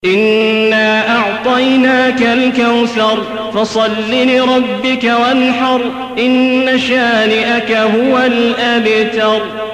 إنا أعطيناك الكوثر فصل لربك وانحر إن شانئك هو الأبتر.